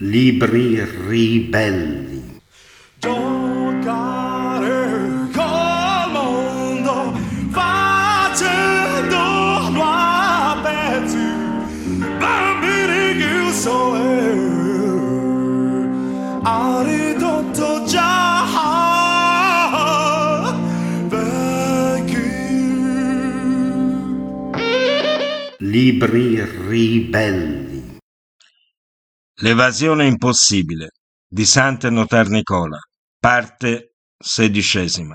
Libri ribelli. Giocare col mondo facendolo a pezzi, bambini chiusi ha ridotto già vecchi. Libri ribelli. L'evasione impossibile di Sante Notar Nicola, parte 16.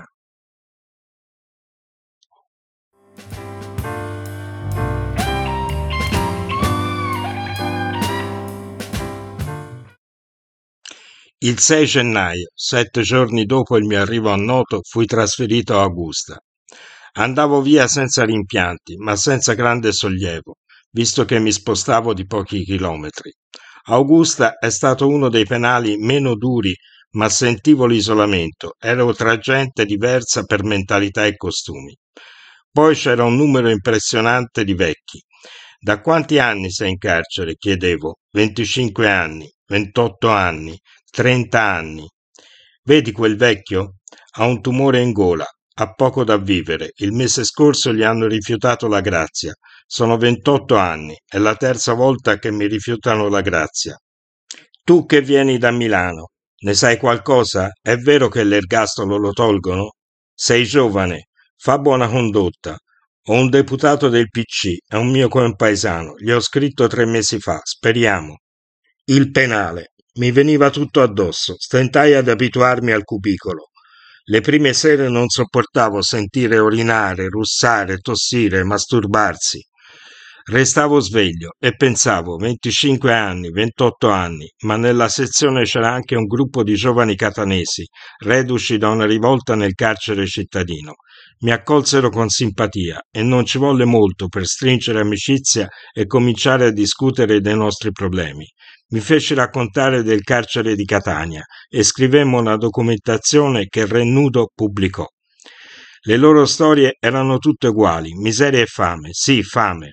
Il 6 gennaio, 7 giorni dopo il mio arrivo a Noto, fui trasferito a Augusta. Andavo via senza rimpianti, ma senza grande sollievo, visto che mi spostavo di pochi chilometri. Augusta è stato uno dei penali meno duri, ma sentivo l'isolamento, ero tra gente diversa per mentalità e costumi. Poi c'era un numero impressionante di vecchi. Da quanti anni sei in carcere? Chiedevo. 25 anni, 28 anni, 30 anni. Vedi quel vecchio? Ha un tumore in gola, ha poco da vivere. Il mese scorso gli hanno rifiutato la grazia. Sono 28 anni, è la terza volta che mi rifiutano la grazia. Tu che vieni da Milano, ne sai qualcosa? È vero che l'ergastolo lo tolgono? Sei giovane, fa buona condotta. Ho un deputato del PC, è un mio compaesano, gli ho scritto 3 mesi fa, speriamo. Il penale. Mi veniva tutto addosso, stentai ad abituarmi al cubicolo. Le prime sere non sopportavo sentire orinare, russare, tossire, masturbarsi. Restavo sveglio e pensavo 25 anni, 28 anni, ma nella sezione c'era anche un gruppo di giovani catanesi, reduci da una rivolta nel carcere cittadino. Mi accolsero con simpatia e non ci volle molto per stringere amicizia e cominciare a discutere dei nostri problemi. Mi feci raccontare del carcere di Catania e scrivemmo una documentazione che Rennudo pubblicò. Le loro storie erano tutte uguali, miseria e fame, sì, fame.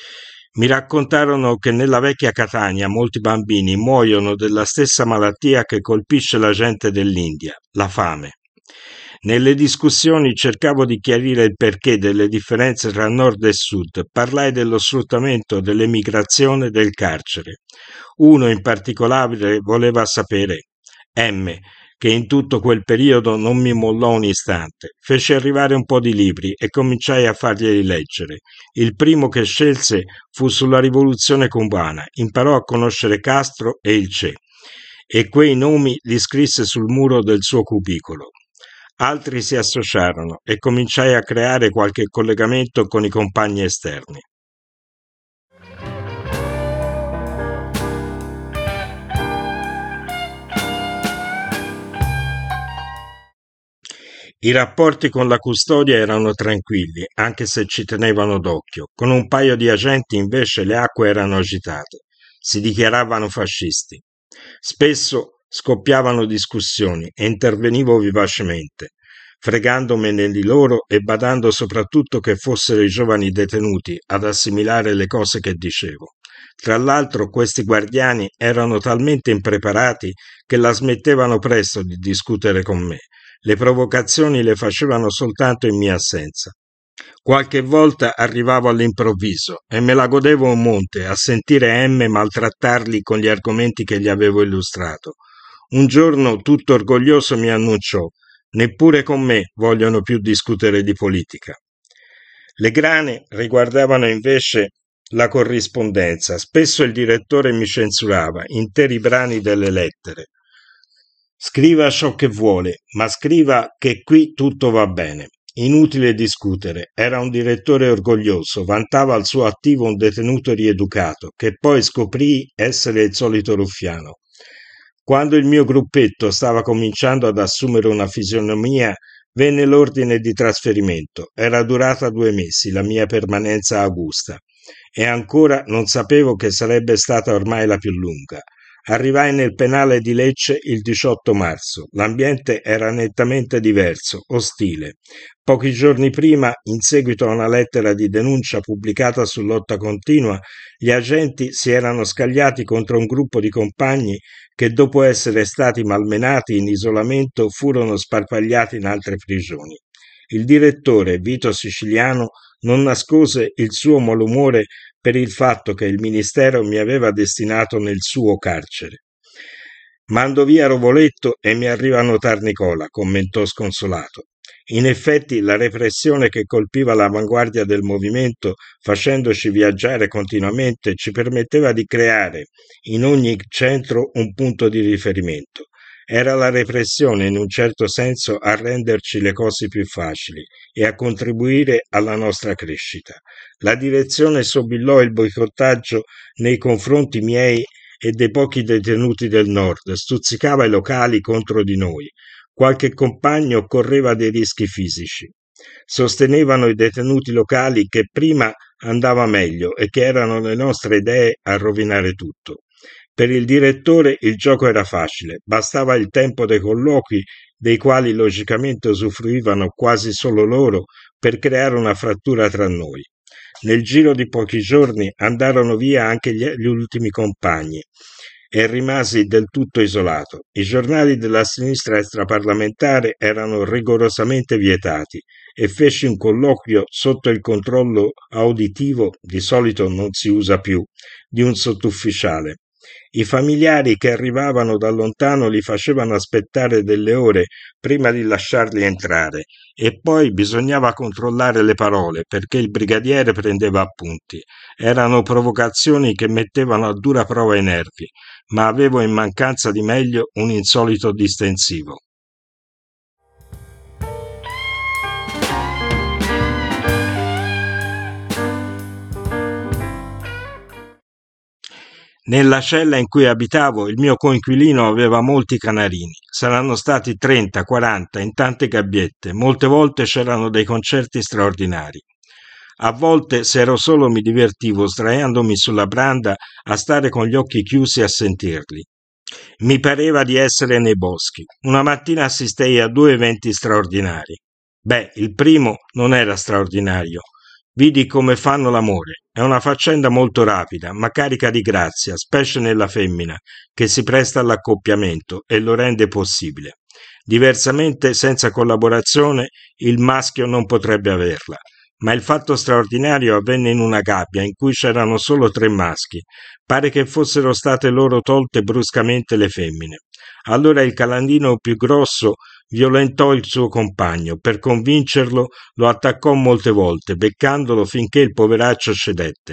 Mi raccontarono che nella vecchia Catania molti bambini muoiono della stessa malattia che colpisce la gente dell'India, la fame. Nelle discussioni cercavo di chiarire il perché delle differenze tra nord e sud, parlai dello sfruttamento, dell'emigrazione, del carcere. Uno in particolare voleva sapere, M, che in tutto quel periodo non mi mollò un istante. Fece arrivare un po' di libri e cominciai a farglieli leggere. Il primo che scelse fu sulla rivoluzione cubana, imparò a conoscere Castro e il Che, e quei nomi li scrisse sul muro del suo cubicolo. Altri si associarono e cominciai a creare qualche collegamento con i compagni esterni. I rapporti con la custodia erano tranquilli, anche se ci tenevano d'occhio. Con un paio di agenti invece le acque erano agitate. Si dichiaravano fascisti. Spesso scoppiavano discussioni e intervenivo vivacemente, fregandomene di loro e badando soprattutto che fossero i giovani detenuti ad assimilare le cose che dicevo. Tra l'altro questi guardiani erano talmente impreparati che la smettevano presto di discutere con me. Le provocazioni le facevano soltanto in mia assenza. Qualche volta arrivavo all'improvviso e me la godevo un monte a sentire M maltrattarli con gli argomenti che gli avevo illustrato. Un giorno, tutto orgoglioso, mi annunciò: neppure con me vogliono più discutere di politica. Le grane riguardavano invece la corrispondenza. Spesso il direttore mi censurava interi brani delle lettere. Scriva ciò che vuole, ma scriva che qui tutto va bene. Inutile discutere, era un direttore orgoglioso, vantava al suo attivo un detenuto rieducato, che poi scoprì essere il solito ruffiano. Quando il mio gruppetto stava cominciando ad assumere una fisionomia, venne l'ordine di trasferimento. Era durata 2 mesi la mia permanenza a Augusta, e ancora non sapevo che sarebbe stata ormai la più lunga. Arrivai nel penale di Lecce il 18 marzo. L'ambiente era nettamente diverso, ostile. Pochi giorni prima, in seguito a una lettera di denuncia pubblicata su Lotta Continua, gli agenti si erano scagliati contro un gruppo di compagni che, dopo essere stati malmenati in isolamento, furono sparpagliati in altre prigioni. Il direttore, Vito Siciliano, non nascose il suo malumore per il fatto che il ministero mi aveva destinato nel suo carcere. Mando via Rovoletto e mi arriva a notar Nicola, commentò sconsolato. In effetti la repressione che colpiva l'avanguardia del movimento, facendoci viaggiare continuamente, ci permetteva di creare in ogni centro un punto di riferimento. Era la repressione, in un certo senso, a renderci le cose più facili e a contribuire alla nostra crescita. La direzione sobillò il boicottaggio nei confronti miei e dei pochi detenuti del nord, stuzzicava i locali contro di noi. Qualche compagno correva dei rischi fisici. Sostenevano i detenuti locali che prima andava meglio e che erano le nostre idee a rovinare tutto. Per il direttore il gioco era facile, bastava il tempo dei colloqui, dei quali logicamente usufruivano quasi solo loro, per creare una frattura tra noi. Nel giro di pochi giorni andarono via anche gli ultimi compagni e rimasi del tutto isolato. I giornali della sinistra extraparlamentare erano rigorosamente vietati e feci un colloquio sotto il controllo auditivo, di solito non si usa più, di un sottufficiale. I familiari che arrivavano da lontano li facevano aspettare delle ore prima di lasciarli entrare e poi bisognava controllare le parole perché il brigadiere prendeva appunti. Erano provocazioni che mettevano a dura prova i nervi, ma avevo in mancanza di meglio un insolito distensivo. Nella cella in cui abitavo il mio coinquilino aveva molti canarini, saranno stati 30, 40 in tante gabbiette, molte volte c'erano dei concerti straordinari. A volte, se ero solo, mi divertivo sdraiandomi sulla branda a stare con gli occhi chiusi a sentirli. Mi pareva di essere nei boschi. Una mattina assistei a 2 eventi straordinari. Beh, il primo non era straordinario. Vidi come fanno l'amore. È una faccenda molto rapida, ma carica di grazia, specie nella femmina, che si presta all'accoppiamento e lo rende possibile. Diversamente, senza collaborazione, il maschio non potrebbe averla. Ma il fatto straordinario avvenne in una gabbia in cui c'erano solo 3 maschi. Pare che fossero state loro tolte bruscamente le femmine. Allora il calandino più grosso violentò il suo compagno. Per convincerlo lo attaccò molte volte, beccandolo finché il poveraccio cedette.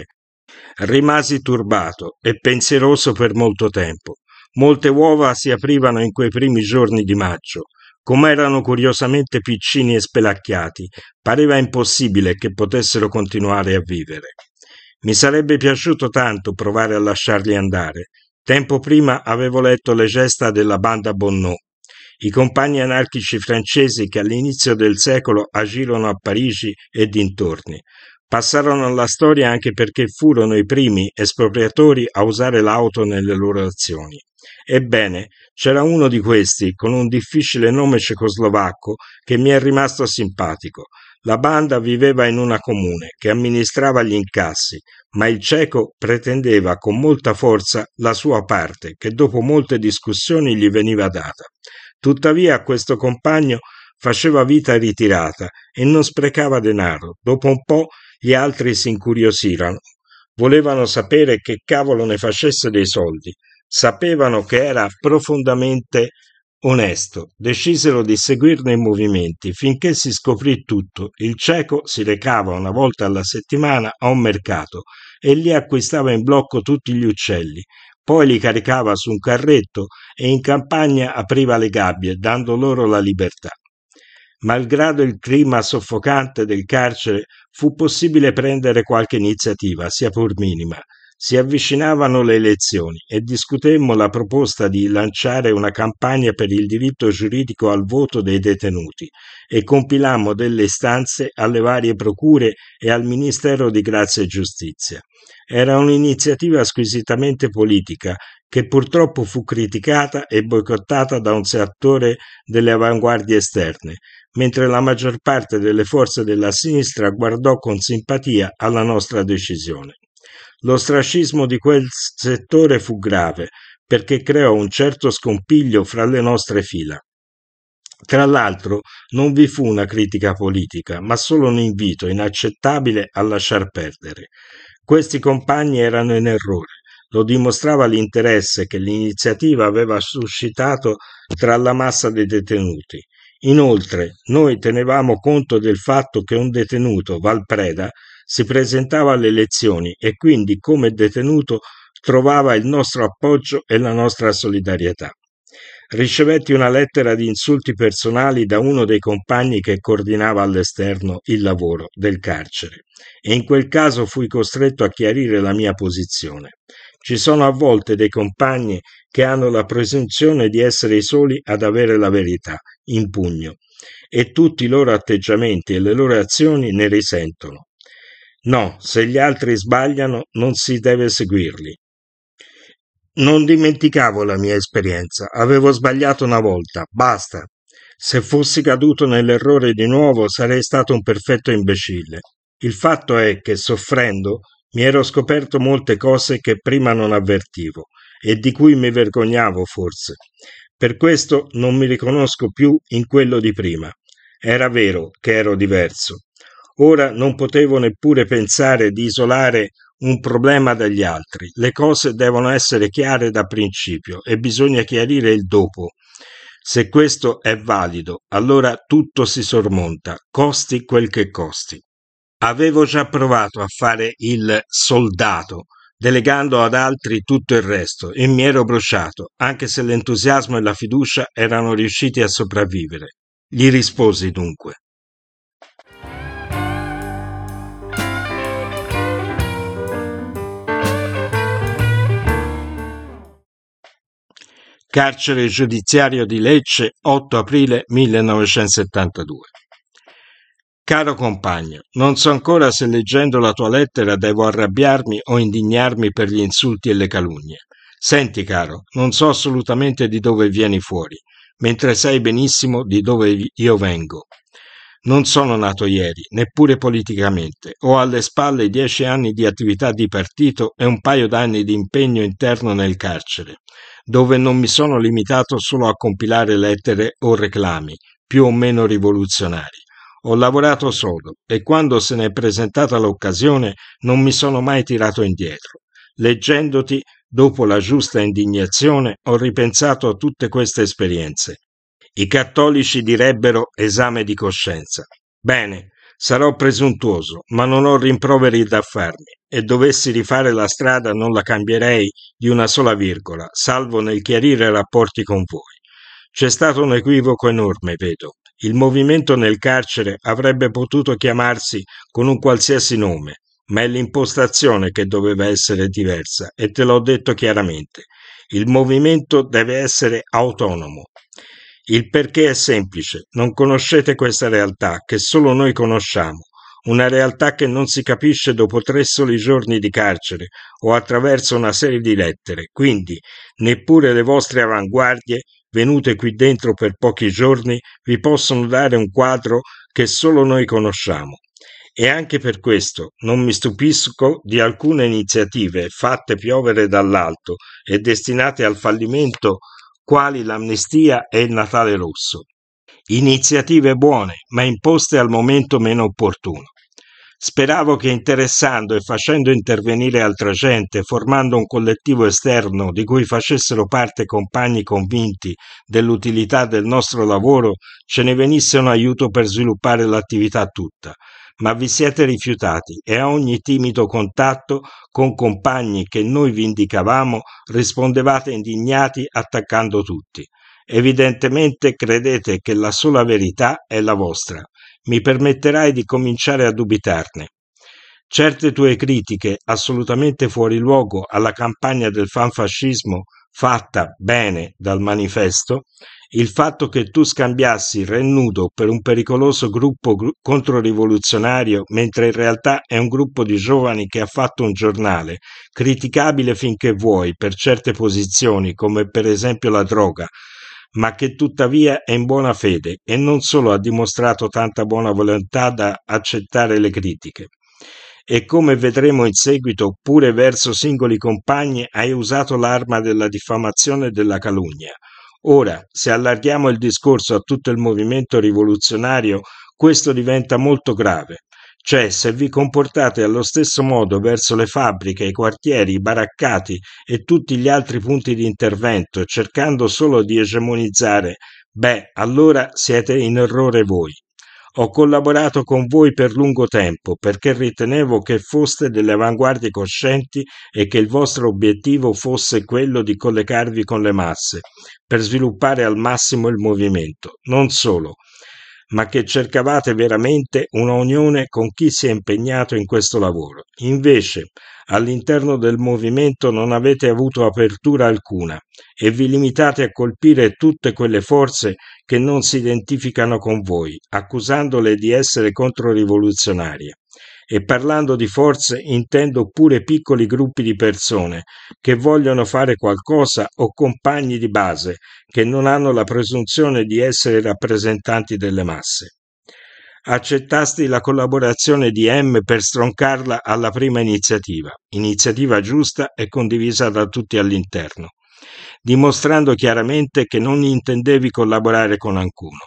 Rimasi turbato e pensieroso per molto tempo. Molte uova si aprivano in quei primi giorni di maggio. Come erano curiosamente piccini e spelacchiati, pareva impossibile che potessero continuare a vivere. Mi sarebbe piaciuto tanto provare a lasciarli andare. Tempo prima avevo letto le gesta della banda Bonnot, i compagni anarchici francesi che all'inizio del secolo agirono a Parigi e dintorni. Passarono alla storia anche perché furono i primi espropriatori a usare l'auto nelle loro azioni. Ebbene, c'era uno di questi, con un difficile nome cecoslovacco, che mi è rimasto simpatico. La banda viveva in una comune, che amministrava gli incassi, ma il ceco pretendeva con molta forza la sua parte, che dopo molte discussioni gli veniva data. Tuttavia a questo compagno faceva vita ritirata e non sprecava denaro. Dopo un po' gli altri si incuriosirono. Volevano sapere che cavolo ne facesse dei soldi. Sapevano che era profondamente onesto. Decisero di seguirne i movimenti finché si scoprì tutto. Il ceco si recava una volta alla settimana a un mercato e lì acquistava in blocco tutti gli uccelli. Poi li caricava su un carretto e in campagna apriva le gabbie, dando loro la libertà. Malgrado il clima soffocante del carcere, fu possibile prendere qualche iniziativa, sia pur minima. Si avvicinavano le elezioni e discutemmo la proposta di lanciare una campagna per il diritto giuridico al voto dei detenuti e compilammo delle istanze alle varie procure e al Ministero di Grazia e Giustizia. Era un'iniziativa squisitamente politica che purtroppo fu criticata e boicottata da un settore delle avanguardie esterne, mentre la maggior parte delle forze della sinistra guardò con simpatia alla nostra decisione. L'ostracismo di quel settore fu grave, perché creò un certo scompiglio fra le nostre fila. Tra l'altro non vi fu una critica politica, ma solo un invito inaccettabile a lasciar perdere. Questi compagni erano in errore, lo dimostrava l'interesse che l'iniziativa aveva suscitato tra la massa dei detenuti. Inoltre, noi tenevamo conto del fatto che un detenuto, Valpreda, si presentava alle elezioni e quindi come detenuto trovava il nostro appoggio e la nostra solidarietà. Ricevetti una lettera di insulti personali da uno dei compagni che coordinava all'esterno il lavoro del carcere e in quel caso fui costretto a chiarire la mia posizione. Ci sono a volte dei compagni che hanno la presunzione di essere i soli ad avere la verità in pugno e tutti i loro atteggiamenti e le loro azioni ne risentono. No, se gli altri sbagliano non si deve seguirli. Non dimenticavo la mia esperienza, avevo sbagliato una volta, basta. Se fossi caduto nell'errore di nuovo sarei stato un perfetto imbecille. Il fatto è che soffrendo mi ero scoperto molte cose che prima non avvertivo e di cui mi vergognavo forse. Per questo non mi riconosco più in quello di prima. Era vero che ero diverso. Ora non potevo neppure pensare di isolare un problema dagli altri. Le cose devono essere chiare da principio e bisogna chiarire il dopo. Se questo è valido, allora tutto si sormonta, costi quel che costi. Avevo già provato a fare il soldato, delegando ad altri tutto il resto, e mi ero bruciato, anche se l'entusiasmo e la fiducia erano riusciti a sopravvivere. Gli risposi dunque. Carcere giudiziario di Lecce, 8 aprile 1972. Caro compagno, non so ancora se leggendo la tua lettera devo arrabbiarmi o indignarmi per gli insulti e le calunnie. Senti, caro, non so assolutamente di dove vieni fuori, mentre sai benissimo di dove io vengo. Non sono nato ieri, neppure politicamente. Ho alle spalle 10 anni di attività di partito e un paio d'anni di impegno interno nel carcere, dove non mi sono limitato solo a compilare lettere o reclami, più o meno rivoluzionari. Ho lavorato sodo e quando se ne è presentata l'occasione non mi sono mai tirato indietro. Leggendoti, dopo la giusta indignazione, ho ripensato a tutte queste esperienze. I cattolici direbbero esame di coscienza. Bene, sarò presuntuoso, ma non ho rimproveri da farmi e dovessi rifare la strada non la cambierei di una sola virgola, salvo nel chiarire rapporti con voi. C'è stato un equivoco enorme, vedo. Il movimento nel carcere avrebbe potuto chiamarsi con un qualsiasi nome, ma è l'impostazione che doveva essere diversa e te l'ho detto chiaramente. Il movimento deve essere autonomo. Il perché è semplice, non conoscete questa realtà che solo noi conosciamo, una realtà che non si capisce dopo 3 soli giorni di carcere o attraverso una serie di lettere, quindi neppure le vostre avanguardie, venute qui dentro per pochi giorni, vi possono dare un quadro che solo noi conosciamo. E anche per questo non mi stupisco di alcune iniziative fatte piovere dall'alto e destinate al fallimento quali l'amnistia e il Natale rosso. Iniziative buone, ma imposte al momento meno opportuno. Speravo che interessando e facendo intervenire altra gente, formando un collettivo esterno di cui facessero parte compagni convinti dell'utilità del nostro lavoro, ce ne venisse un aiuto per sviluppare l'attività tutta. Ma vi siete rifiutati e a ogni timido contatto con compagni che noi vi indicavamo rispondevate indignati attaccando tutti. Evidentemente credete che la sola verità è la vostra. Mi permetterai di cominciare a dubitarne. Certe tue critiche, assolutamente fuori luogo alla campagna del fanfascismo, fatta bene dal manifesto, il fatto che tu scambiassi il Re Nudo per un pericoloso gruppo controrivoluzionario, mentre in realtà è un gruppo di giovani che ha fatto un giornale, criticabile finché vuoi per certe posizioni, come per esempio la droga, ma che tuttavia è in buona fede e non solo ha dimostrato tanta buona volontà da accettare le critiche. E come vedremo in seguito, pure verso singoli compagni hai usato l'arma della diffamazione e della calunnia. Ora, se allarghiamo il discorso a tutto il movimento rivoluzionario, questo diventa molto grave. Cioè, se vi comportate allo stesso modo verso le fabbriche, i quartieri, i baraccati e tutti gli altri punti di intervento, cercando solo di egemonizzare, beh, allora siete in errore voi. Ho collaborato con voi per lungo tempo perché ritenevo che foste delle avanguardie coscienti e che il vostro obiettivo fosse quello di collegarvi con le masse, per sviluppare al massimo il movimento. Non solo, ma che cercavate veramente una unione con chi si è impegnato in questo lavoro. Invece, all'interno del movimento non avete avuto apertura alcuna e vi limitate a colpire tutte quelle forze che non si identificano con voi, accusandole di essere controrivoluzionarie. E parlando di forze intendo pure piccoli gruppi di persone che vogliono fare qualcosa o compagni di base che non hanno la presunzione di essere rappresentanti delle masse. Accettasti la collaborazione di M per stroncarla alla prima iniziativa giusta e condivisa da tutti all'interno, dimostrando chiaramente che non intendevi collaborare con alcuno.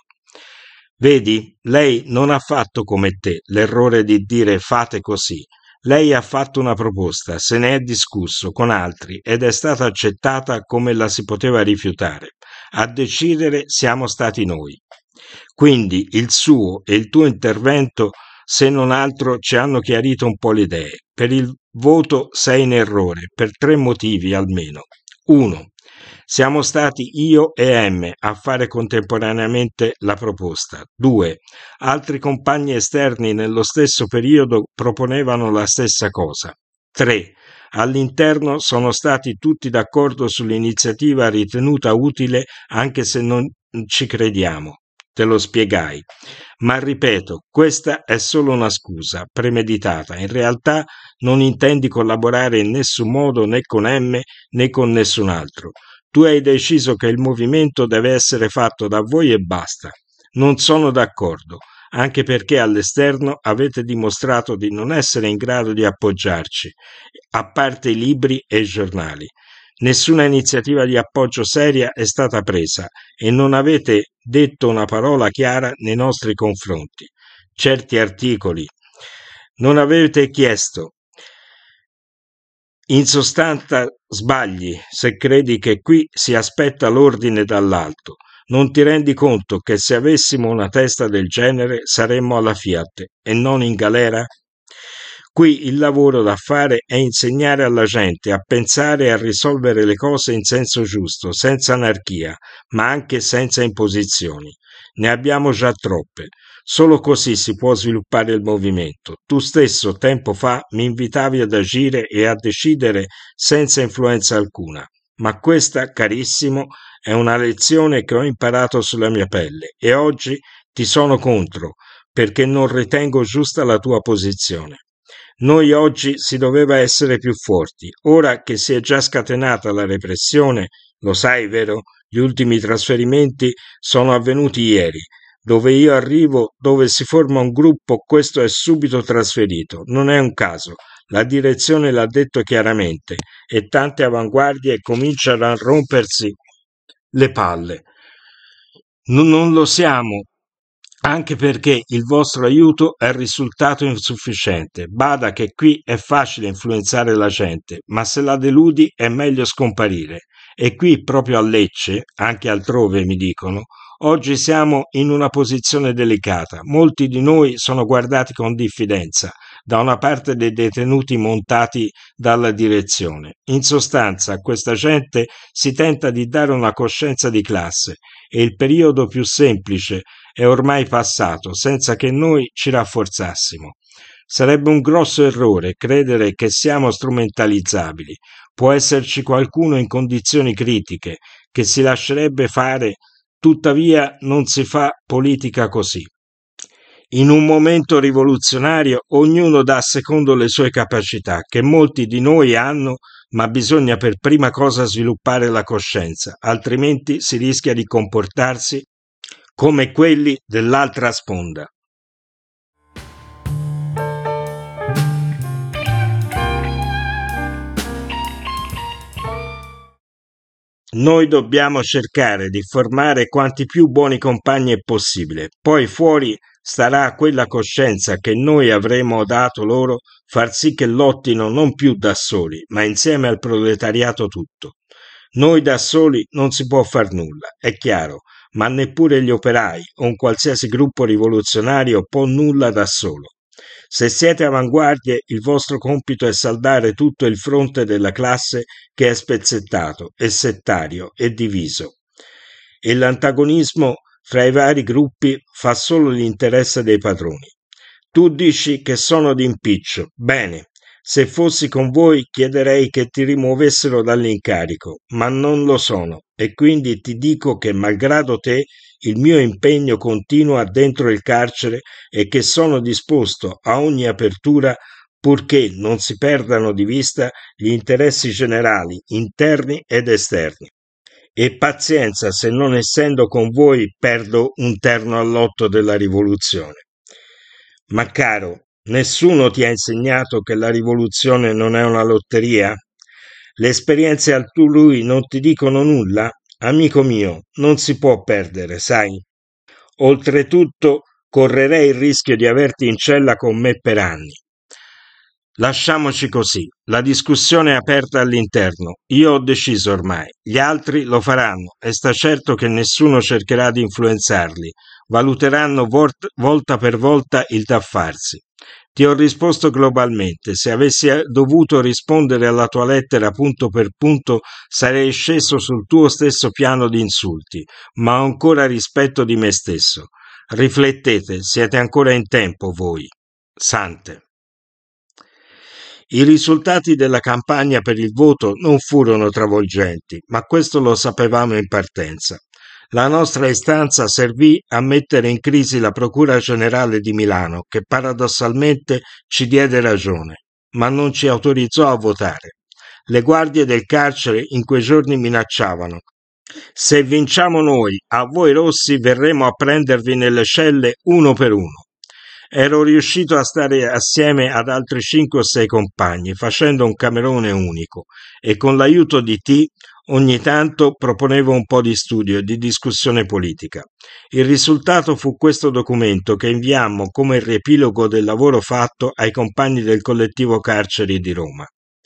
Vedi, lei non ha fatto come te l'errore di dire fate così. Lei ha fatto una proposta, se ne è discusso con altri ed è stata accettata come la si poteva rifiutare. A decidere siamo stati noi. Quindi il suo e il tuo intervento, se non altro, ci hanno chiarito un po' le idee. Per il voto sei in errore, per 3 motivi almeno. 1. Siamo stati io e M a fare contemporaneamente la proposta. 2. Altri compagni esterni nello stesso periodo proponevano la stessa cosa. 3. All'interno sono stati tutti d'accordo sull'iniziativa ritenuta utile anche se non ci crediamo. Te lo spiegai. Ma ripeto, questa è solo una scusa premeditata. In realtà non intendi collaborare in nessun modo né con M né con nessun altro. Tu hai deciso che il movimento deve essere fatto da voi e basta. Non sono d'accordo, anche perché all'esterno avete dimostrato di non essere in grado di appoggiarci, a parte i libri e i giornali. Nessuna iniziativa di appoggio seria è stata presa e non avete detto una parola chiara nei nostri confronti. Certi articoli non avete chiesto. In sostanza sbagli se credi che qui si aspetta l'ordine dall'alto. Non ti rendi conto che se avessimo una testa del genere saremmo alla Fiat e non in galera? Qui il lavoro da fare è insegnare alla gente a pensare e a risolvere le cose in senso giusto, senza anarchia, ma anche senza imposizioni. Ne abbiamo già troppe. Solo così si può sviluppare il movimento. Tu stesso, tempo fa, mi invitavi ad agire e a decidere senza influenza alcuna. Ma questa, carissimo, è una lezione che ho imparato sulla mia pelle e oggi ti sono contro, perché non ritengo giusta la tua posizione. Noi oggi si doveva essere più forti. Ora che si è già scatenata la repressione, lo sai, vero? Gli ultimi trasferimenti sono avvenuti ieri. Dove io arrivo, dove si forma un gruppo, questo è subito trasferito. Non è un caso. La direzione l'ha detto chiaramente e tante avanguardie cominciano a rompersi le palle. Non lo siamo, anche perché il vostro aiuto è risultato insufficiente. Bada che qui è facile influenzare la gente, ma se la deludi è meglio scomparire. E qui, proprio a Lecce, anche altrove mi dicono, oggi siamo in una posizione delicata. Molti di noi sono guardati con diffidenza da una parte dei detenuti montati dalla direzione. In sostanza, a questa gente si tenta di dare una coscienza di classe e il periodo più semplice è ormai passato senza che noi ci rafforzassimo. Sarebbe un grosso errore credere che siamo strumentalizzabili. Può esserci qualcuno in condizioni critiche che si lascerebbe fare, tuttavia non si fa politica così. In un momento rivoluzionario ognuno dà secondo le sue capacità, che molti di noi hanno, ma bisogna per prima cosa sviluppare la coscienza, altrimenti si rischia di comportarsi come quelli dell'altra sponda. Noi dobbiamo cercare di formare quanti più buoni compagni è possibile, poi fuori starà a quella coscienza che noi avremo dato loro far sì che lottino non più da soli, ma insieme al proletariato tutto. Noi da soli non si può far nulla, è chiaro, ma neppure gli operai o un qualsiasi gruppo rivoluzionario può nulla da solo. Se siete avanguardie, il vostro compito è saldare tutto il fronte della classe che è spezzettato, è settario, è diviso. E l'antagonismo fra i vari gruppi fa solo l'interesse dei padroni. Tu dici che sono d'impiccio. Bene, se fossi con voi chiederei che ti rimuovessero dall'incarico, ma non lo sono, e quindi ti dico che malgrado te il mio impegno continua dentro il carcere e che sono disposto a ogni apertura purché non si perdano di vista gli interessi generali, interni ed esterni. E pazienza se non essendo con voi perdo un terno all'otto della rivoluzione. Ma caro, nessuno ti ha insegnato che la rivoluzione non è una lotteria? Le esperienze altrui non ti dicono nulla? Amico mio, non si può perdere, sai? Oltretutto, correrei il rischio di averti in cella con me per anni. Lasciamoci così, la discussione è aperta all'interno, io ho deciso ormai, gli altri lo faranno e sta certo che nessuno cercherà di influenzarli, valuteranno volta per volta il da farsi. Ti ho risposto globalmente, se avessi dovuto rispondere alla tua lettera punto per punto sarei sceso sul tuo stesso piano di insulti, ma ho ancora rispetto di me stesso. Riflettete, siete ancora in tempo voi. Sante. I risultati della campagna per il voto non furono travolgenti, ma questo lo sapevamo in partenza. La nostra istanza servì a mettere in crisi la Procura Generale di Milano, che paradossalmente ci diede ragione, ma non ci autorizzò a votare. Le guardie del carcere in quei giorni minacciavano: se vinciamo noi, a voi rossi verremo a prendervi nelle celle uno per uno. Ero riuscito a stare assieme ad altri 5 o 6 compagni, facendo un camerone unico, e con l'aiuto di T ogni tanto proponevo un po' di studio e di discussione politica. Il risultato fu questo documento che inviammo come il riepilogo del lavoro fatto ai compagni del collettivo Carceri di Roma.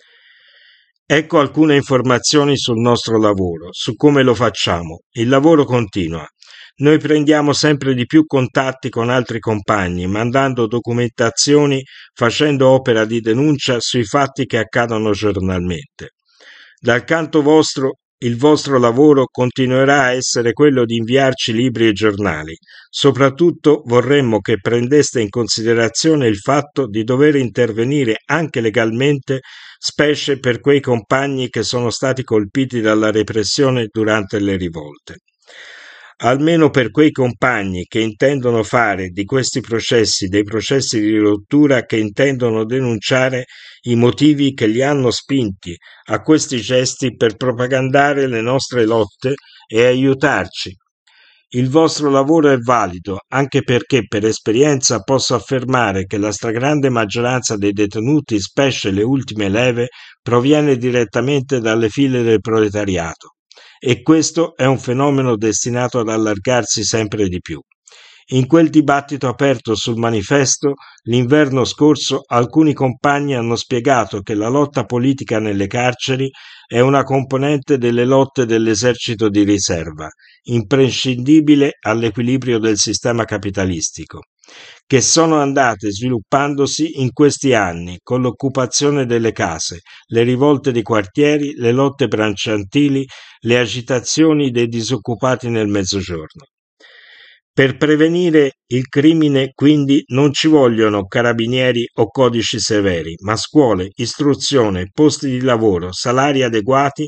Ecco alcune informazioni sul nostro lavoro, su come lo facciamo. Il lavoro continua. Noi prendiamo sempre di più contatti con altri compagni, mandando documentazioni, facendo opera di denuncia sui fatti che accadono giornalmente. Dal canto vostro, il vostro lavoro continuerà a essere quello di inviarci libri e giornali. Soprattutto vorremmo che prendeste in considerazione il fatto di dover intervenire anche legalmente, specie per quei compagni che sono stati colpiti dalla repressione durante le rivolte. Almeno per quei compagni che intendono fare di questi processi dei processi di rottura, che intendono denunciare i motivi che li hanno spinti a questi gesti per propagandare le nostre lotte e aiutarci. Il vostro lavoro è valido, anche perché per esperienza posso affermare che la stragrande maggioranza dei detenuti, specie le ultime leve, proviene direttamente dalle file del proletariato. E questo è un fenomeno destinato ad allargarsi sempre di più. In quel dibattito aperto sul manifesto, l'inverno scorso, alcuni compagni hanno spiegato che la lotta politica nelle carceri è una componente delle lotte dell'esercito di riserva, imprescindibile all'equilibrio del sistema capitalistico, che sono andate sviluppandosi in questi anni con l'occupazione delle case, le rivolte di quartieri, le lotte bracciantili, le agitazioni dei disoccupati nel Mezzogiorno. Per prevenire il crimine, quindi, non ci vogliono carabinieri o codici severi, ma scuole, istruzione, posti di lavoro, salari adeguati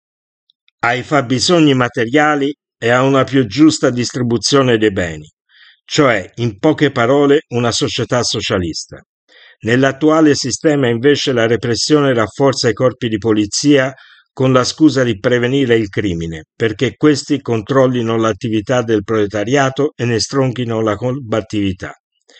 ai fabbisogni materiali e a una più giusta distribuzione dei beni, cioè, in poche parole, una società socialista. Nell'attuale sistema invece la repressione rafforza i corpi di polizia con la scusa di prevenire il crimine, perché questi controllino l'attività del proletariato e ne stronchino la combattività.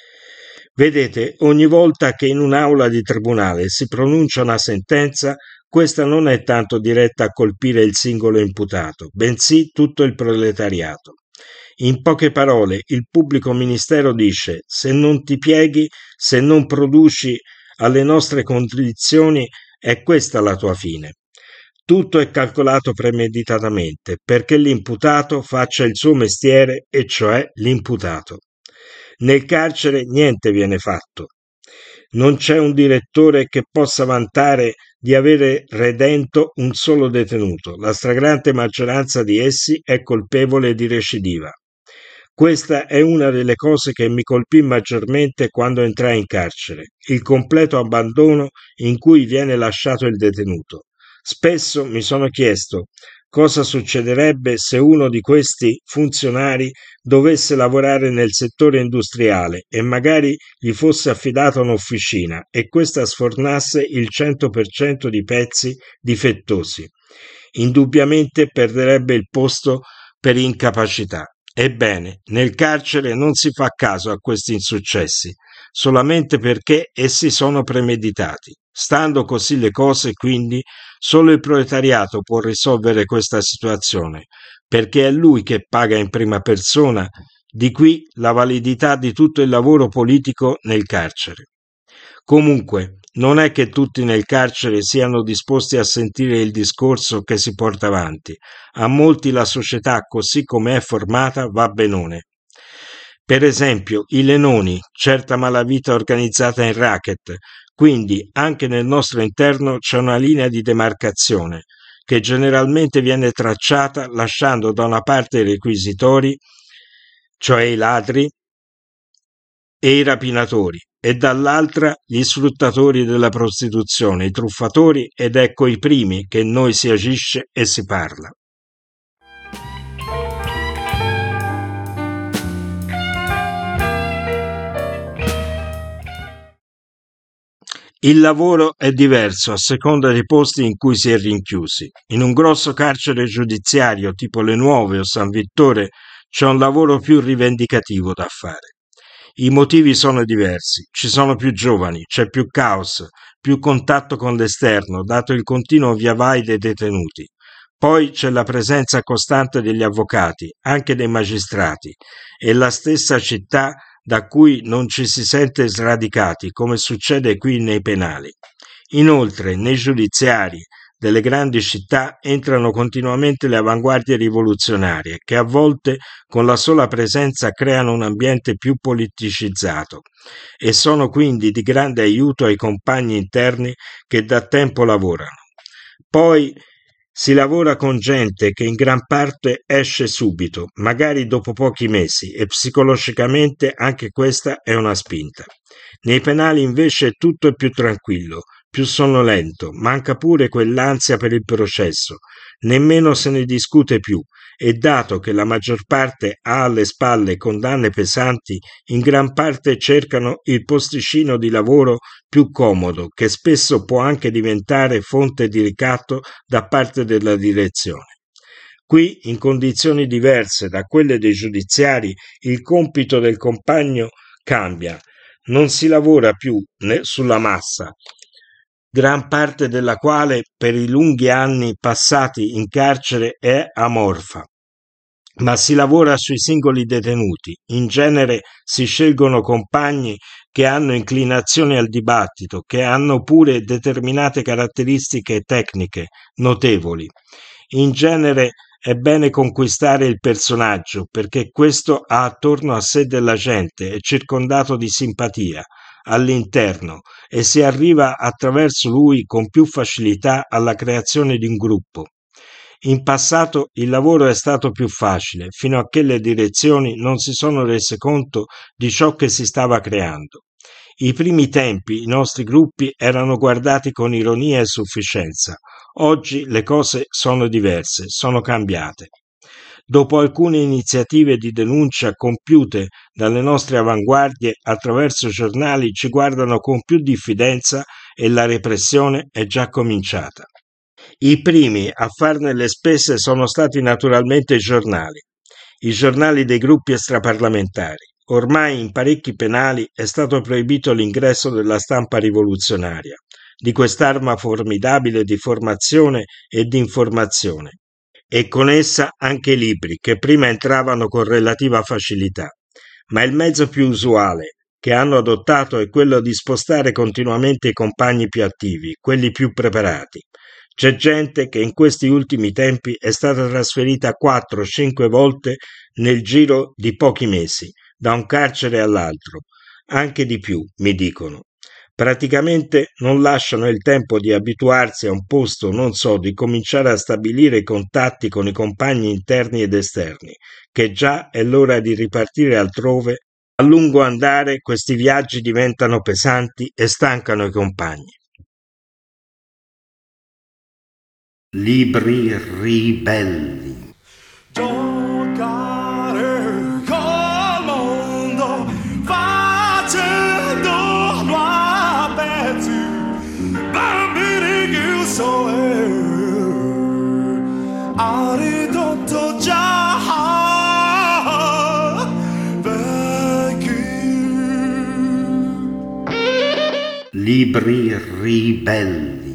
Vedete, ogni volta che in un'aula di tribunale si pronuncia una sentenza, questa non è tanto diretta a colpire il singolo imputato, bensì tutto il proletariato. In poche parole, il pubblico ministero dice: se non ti pieghi, se non produci alle nostre condizioni, è questa la tua fine. Tutto è calcolato premeditatamente perché l'imputato faccia il suo mestiere, e cioè l'imputato. Nel carcere niente viene fatto. Non c'è un direttore che possa vantare di avere redento un solo detenuto. La stragrande maggioranza di essi è colpevole di recidiva. Questa è una delle cose che mi colpì maggiormente quando entrai in carcere, il completo abbandono in cui viene lasciato il detenuto. Spesso mi sono chiesto cosa succederebbe se uno di questi funzionari dovesse lavorare nel settore industriale e magari gli fosse affidata un'officina e questa sfornasse il 100% di pezzi difettosi. Indubbiamente perderebbe il posto per incapacità. Ebbene, nel carcere non si fa caso a questi insuccessi, solamente perché essi sono premeditati. Stando così le cose, quindi, solo il proletariato può risolvere questa situazione, perché è lui che paga in prima persona, di qui la validità di tutto il lavoro politico nel carcere. Comunque, non è che tutti nel carcere siano disposti a sentire il discorso che si porta avanti. A molti la società, così come è formata, va benone. Per esempio, i lenoni, certa malavita organizzata in racket, quindi anche nel nostro interno c'è una linea di demarcazione, che generalmente viene tracciata lasciando da una parte i requisitori, cioè i ladri, e i rapinatori, e dall'altra gli sfruttatori della prostituzione, i truffatori, ed ecco i primi che in noi si agisce e si parla. Il lavoro è diverso a seconda dei posti in cui si è rinchiusi. In un grosso carcere giudiziario tipo Le Nuove o San Vittore c'è un lavoro più rivendicativo da fare. I motivi sono diversi, ci sono più giovani, c'è più caos, più contatto con l'esterno, dato il continuo via vai dei detenuti. Poi c'è la presenza costante degli avvocati, anche dei magistrati, e la stessa città da cui non ci si sente sradicati, come succede qui nei penali. Inoltre, nei giudiziari delle grandi città entrano continuamente le avanguardie rivoluzionarie, che a volte con la sola presenza creano un ambiente più politicizzato e sono quindi di grande aiuto ai compagni interni che da tempo lavorano. Poi si lavora con gente che in gran parte esce subito, magari dopo pochi mesi, e psicologicamente anche questa è una spinta. Nei penali invece tutto è più tranquillo, più sonnolento, manca pure quell'ansia per il processo, nemmeno se ne discute più, e dato che la maggior parte ha alle spalle condanne pesanti, in gran parte cercano il posticino di lavoro più comodo, che spesso può anche diventare fonte di ricatto da parte della direzione. Qui, in condizioni diverse da quelle dei giudiziari, il compito del compagno cambia. Non si lavora più sulla massa, gran parte della quale per i lunghi anni passati in carcere è amorfa, ma si lavora sui singoli detenuti. In genere si scelgono compagni che hanno inclinazione al dibattito, che hanno pure determinate caratteristiche tecniche notevoli. In genere è bene conquistare il personaggio, perché questo ha attorno a sé della gente, è circondato di simpatia all'interno e si arriva attraverso lui con più facilità alla creazione di un gruppo. In passato il lavoro è stato più facile, fino a che le direzioni non si sono rese conto di ciò che si stava creando. I primi tempi i nostri gruppi erano guardati con ironia e sufficienza. Oggi le cose sono diverse, sono cambiate. Dopo alcune iniziative di denuncia compiute dalle nostre avanguardie attraverso giornali ci guardano con più diffidenza e la repressione è già cominciata. I primi a farne le spese sono stati naturalmente i giornali dei gruppi extraparlamentari. Ormai in parecchi penali è stato proibito l'ingresso della stampa rivoluzionaria, di quest'arma formidabile di formazione e di informazione, e con essa anche i libri che prima entravano con relativa facilità. Ma il mezzo più usuale che hanno adottato è quello di spostare continuamente i compagni più attivi, quelli più preparati. C'è gente che in questi ultimi tempi è stata trasferita 4-5 volte nel giro di pochi mesi, da un carcere all'altro, anche di più, mi dicono. Praticamente non lasciano il tempo di abituarsi a un posto, non so, di cominciare a stabilire contatti con i compagni interni ed esterni, che già è l'ora di ripartire altrove. A lungo andare questi viaggi diventano pesanti e stancano i compagni. Libri ribelli. Giocare col mondo facendo a pezzi bambini chiusi ha ridotto già vecchi. Libri ribelli.